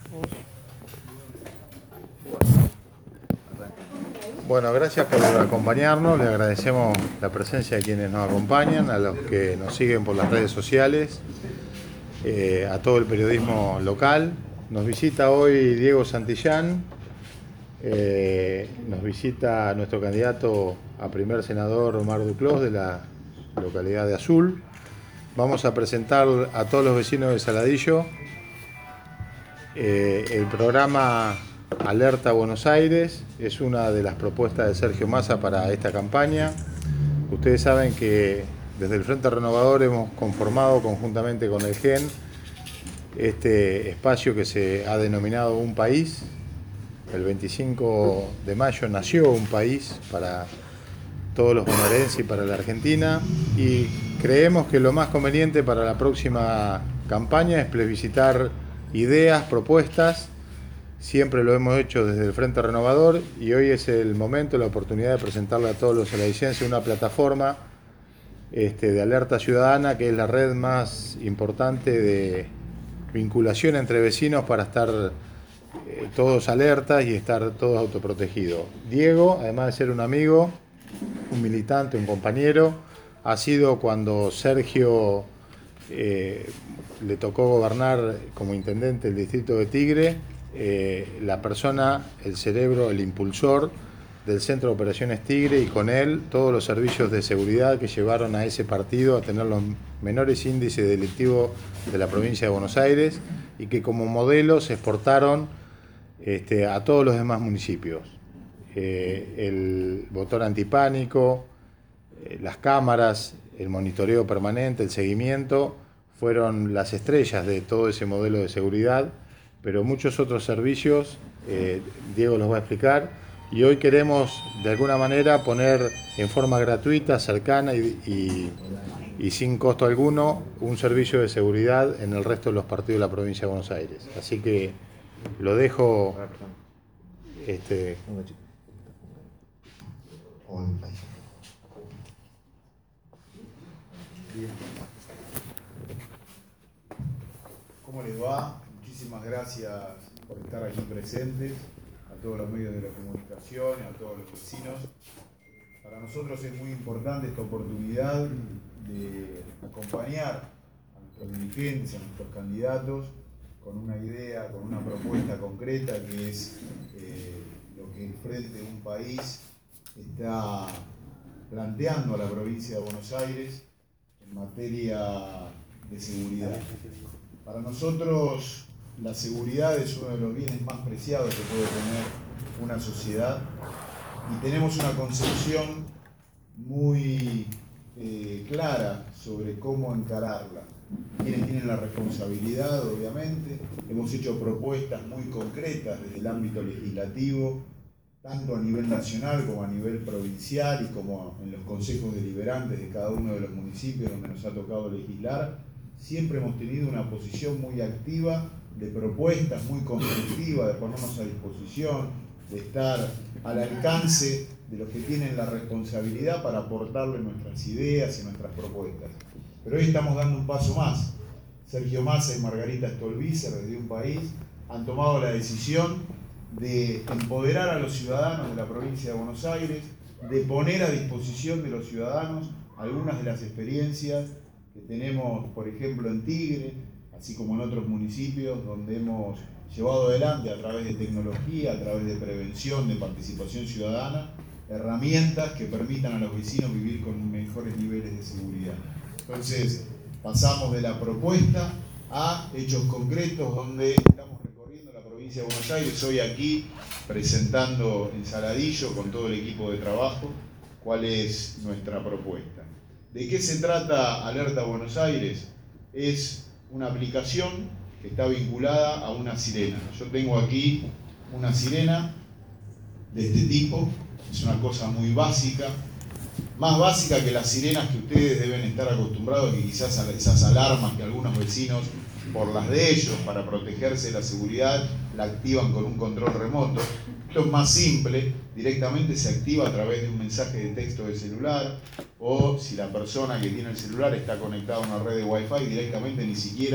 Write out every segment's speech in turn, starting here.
Bueno, gracias por acompañarnos. Les agradecemos la presencia de quienes nos acompañan, a los que nos siguen por las redes sociales, a todo el periodismo local. Nos visita hoy Diego Santillán, nos visita nuestro candidato a primer senador Omar Duclos de la localidad de Azul. Vamos a presentar a todos los vecinos de Saladillo el programa Alerta Buenos Aires. Es una de las propuestas de Sergio Massa para esta campaña. Ustedes saben que desde el Frente Renovador hemos conformado conjuntamente con el GEN este espacio que se ha denominado Un País. El 25 de mayo nació Un País para todos los bonaerenses y para la Argentina, y creemos que lo más conveniente para la próxima campaña es plebiscitar ideas, propuestas. Siempre lo hemos hecho desde el Frente Renovador y hoy es el momento, la oportunidad de presentarle a todos los saladicenses una plataforma de alerta ciudadana, que es la red más importante de vinculación entre vecinos para estar todos alertas y estar todos autoprotegidos. Diego, además de ser un amigo, un militante, un compañero, ha sido, cuando Sergio le tocó gobernar como intendente el distrito de Tigre, la persona, el cerebro, el impulsor del Centro de Operaciones Tigre, y con él todos los servicios de seguridad que llevaron a ese partido a tener los menores índices delictivos de la provincia de Buenos Aires, y que como modelo se exportaron a todos los demás municipios. El botón antipánico, las cámaras, el monitoreo permanente, el seguimiento, fueron las estrellas de todo ese modelo de seguridad, pero muchos otros servicios, Diego los va a explicar, y hoy queremos de alguna manera poner en forma gratuita, cercana y sin costo alguno un servicio de seguridad en el resto de los partidos de la provincia de Buenos Aires. Así que lo dejo. ¿Cómo les va? Muchísimas gracias por estar aquí presentes, a todos los medios de la comunicación, a todos los vecinos. Para nosotros es muy importante esta oportunidad de acompañar a nuestros dirigentes, a nuestros candidatos, con una idea, con una propuesta concreta, que es lo que el Frente de Un País está planteando a la provincia de Buenos Aires en materia de seguridad. Para nosotros la seguridad es uno de los bienes más preciados que puede tener una sociedad, y tenemos una concepción muy clara sobre cómo encararla. Quienes tienen la responsabilidad, obviamente. Hemos hecho propuestas muy concretas desde el ámbito legislativo, tanto a nivel nacional como a nivel provincial y como en los consejos deliberantes de cada uno de los municipios donde nos ha tocado legislar. Siempre hemos tenido una posición muy activa de propuestas, muy constructiva, de ponernos a disposición, de estar al alcance de los que tienen la responsabilidad para aportarle nuestras ideas y nuestras propuestas. Pero hoy estamos dando un paso más. Sergio Massa y Margarita Stolbizer, desde Un País, han tomado la decisión de empoderar a los ciudadanos de la provincia de Buenos Aires, de poner a disposición de los ciudadanos algunas de las experiencias que tenemos, por ejemplo, en Tigre, así como en otros municipios donde hemos llevado adelante, a través de tecnología, a través de prevención, de participación ciudadana, herramientas que permitan a los vecinos vivir con mejores niveles de seguridad. Entonces, pasamos de la propuesta a hechos concretos, donde estamos recorriendo la provincia de Buenos Aires, hoy aquí presentando en Saladillo con todo el equipo de trabajo cuál es nuestra propuesta. ¿De qué se trata Alerta Buenos Aires? Es una aplicación que está vinculada a una sirena. Yo tengo aquí una sirena de este tipo, es una cosa muy básica, más básica que las sirenas que ustedes deben estar acostumbrados, que quizás a esas alarmas que algunos vecinos, por las de ellos, para protegerse de la seguridad, la activan con un control remoto. Esto es más simple, directamente se activa a través de un mensaje de texto de celular, o si la persona que tiene el celular está conectada a una red de Wi-Fi, directamente ni siquiera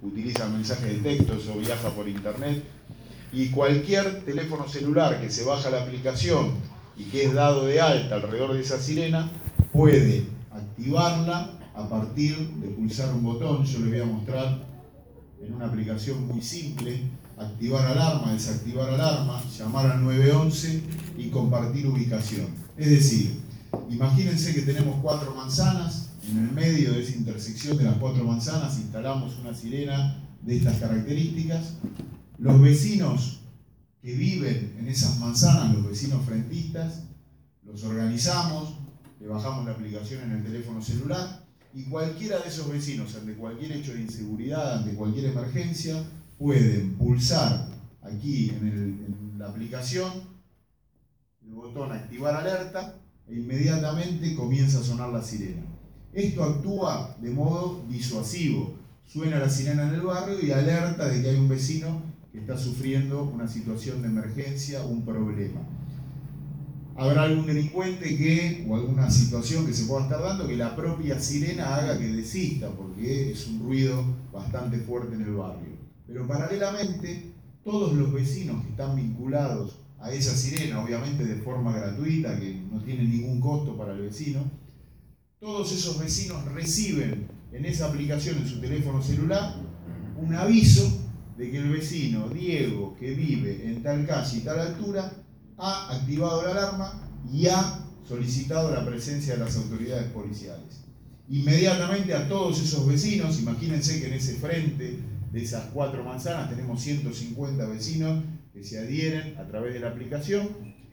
utiliza mensajes de textos o viaja por internet. Y cualquier teléfono celular que se baja la aplicación y que es dado de alta alrededor de esa sirena, puede activarla a partir de pulsar un botón. Yo les voy a mostrar en una aplicación muy simple: activar alarma, desactivar alarma, llamar al 911 y compartir ubicación. Es decir, imagínense que tenemos 4 manzanas, en el medio de esa intersección de las 4 manzanas instalamos una sirena de estas características. Los vecinos que viven en esas manzanas, los vecinos frentistas, los organizamos, le bajamos la aplicación en el teléfono celular, y cualquiera de esos vecinos, ante cualquier hecho de inseguridad, ante cualquier emergencia, pueden pulsar aquí en la aplicación el botón activar alerta e inmediatamente comienza a sonar la sirena. Esto actúa de modo disuasivo. Suena la sirena en el barrio y alerta de que hay un vecino que está sufriendo una situación de emergencia, un problema. Habrá algún delincuente o alguna situación que se pueda estar dando que la propia sirena haga que desista, porque es un ruido bastante fuerte en el barrio. Pero paralelamente, todos los vecinos que están vinculados a esa sirena, obviamente de forma gratuita, que no tiene ningún costo para el vecino, todos esos vecinos reciben en esa aplicación, en su teléfono celular, un aviso de que el vecino Diego, que vive en tal calle y tal altura, ha activado la alarma y ha solicitado la presencia de las autoridades policiales. Inmediatamente a todos esos vecinos, imagínense que en ese frente de esas 4 manzanas tenemos 150 vecinos que se adhieren a través de la aplicación.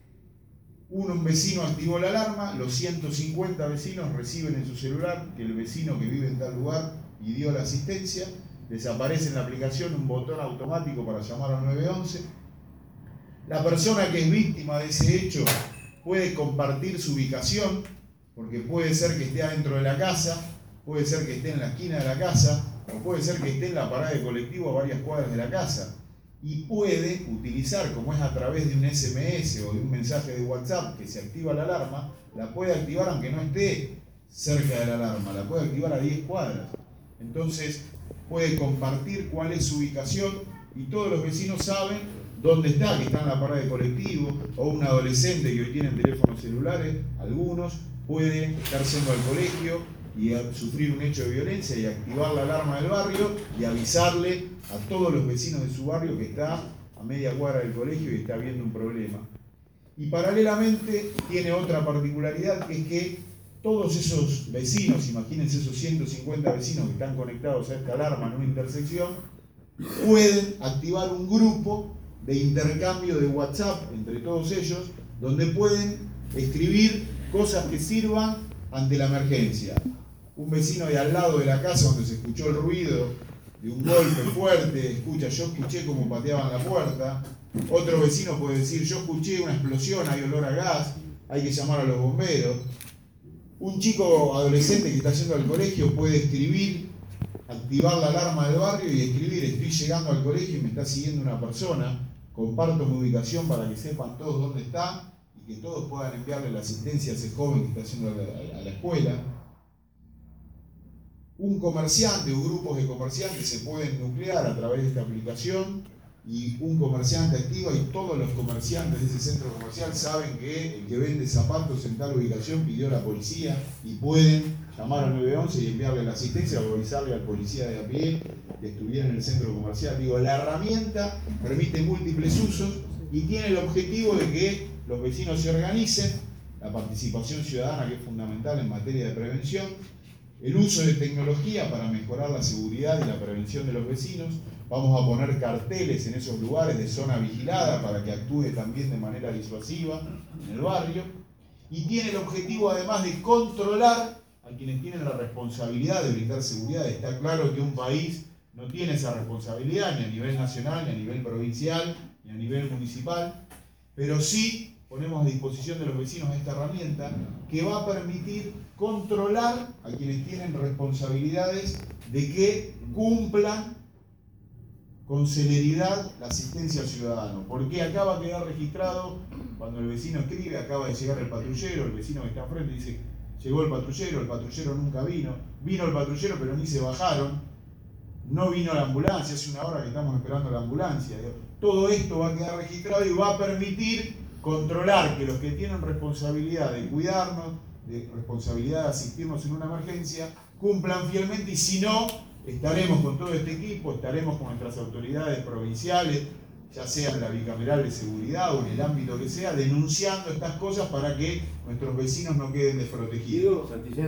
Un vecino activó la alarma, los 150 vecinos reciben en su celular que el vecino que vive en tal lugar pidió la asistencia, les aparece en la aplicación un botón automático para llamar al 911. La persona que es víctima de ese hecho puede compartir su ubicación, porque puede ser que esté adentro de la casa, puede ser que esté en la esquina de la casa, o puede ser que esté en la parada de colectivo a varias cuadras de la casa. Y puede utilizar, como es a través de un SMS o de un mensaje de WhatsApp que se activa la alarma, la puede activar aunque no esté cerca de la alarma, la puede activar a 10 cuadras. Entonces puede compartir cuál es su ubicación y todos los vecinos saben dónde está, que está en la parada de colectivo, o un adolescente que hoy tiene teléfonos celulares, algunos, puede estar yendo al colegio y sufrir un hecho de violencia y activar la alarma del barrio y avisarle a todos los vecinos de su barrio que está a media cuadra del colegio y está habiendo un problema. Y paralelamente tiene otra particularidad, que es que todos esos vecinos, imagínense esos 150 vecinos que están conectados a esta alarma en una intersección, pueden activar un grupo de intercambio de WhatsApp entre todos ellos, donde pueden escribir cosas que sirvan ante la emergencia. Un vecino de al lado de la casa, donde se escuchó el ruido de un golpe fuerte, yo escuché como pateaban la puerta. Otro vecino puede decir, yo escuché una explosión, hay olor a gas, hay que llamar a los bomberos. Un chico adolescente que está yendo al colegio puede escribir, activar la alarma del barrio y escribir, estoy llegando al colegio y me está siguiendo una persona, comparto mi ubicación para que sepan todos dónde está y que todos puedan enviarle la asistencia a ese joven que está yendo a la escuela. Un comerciante o grupos de comerciantes se pueden nuclear a través de esta aplicación y un comerciante activa y todos los comerciantes de ese centro comercial saben que el que vende zapatos en tal ubicación pidió a la policía y pueden llamar al 911 y enviarle la asistencia o avisarle al policía de a pie que estuviera en el centro comercial. La herramienta permite múltiples usos y tiene el objetivo de que los vecinos se organicen, la participación ciudadana, que es fundamental en materia de prevención, el uso de tecnología para mejorar la seguridad y la prevención de los vecinos. Vamos a poner carteles en esos lugares de zona vigilada para que actúe también de manera disuasiva en el barrio. Y tiene el objetivo además de controlar a quienes tienen la responsabilidad de brindar seguridad. Está claro que un país no tiene esa responsabilidad ni a nivel nacional, ni a nivel provincial, ni a nivel municipal, pero sí ponemos a disposición de los vecinos esta herramienta que va a permitir controlar a quienes tienen responsabilidades de que cumplan con celeridad la asistencia al ciudadano. Porque acá va a quedar registrado, cuando el vecino escribe, acaba de llegar el patrullero, el vecino que está enfrente dice, llegó el patrullero nunca vino el patrullero pero ni se bajaron, no vino la ambulancia, hace una hora que estamos esperando la ambulancia. Todo esto va a quedar registrado y va a permitir controlar que los que tienen responsabilidad de cuidarnos, de responsabilidad de asistirnos en una emergencia, cumplan fielmente, y si no, estaremos con todo este equipo, estaremos con nuestras autoridades provinciales, ya sea en la bicameral de seguridad o en el ámbito que sea, denunciando estas cosas para que nuestros vecinos no queden desprotegidos.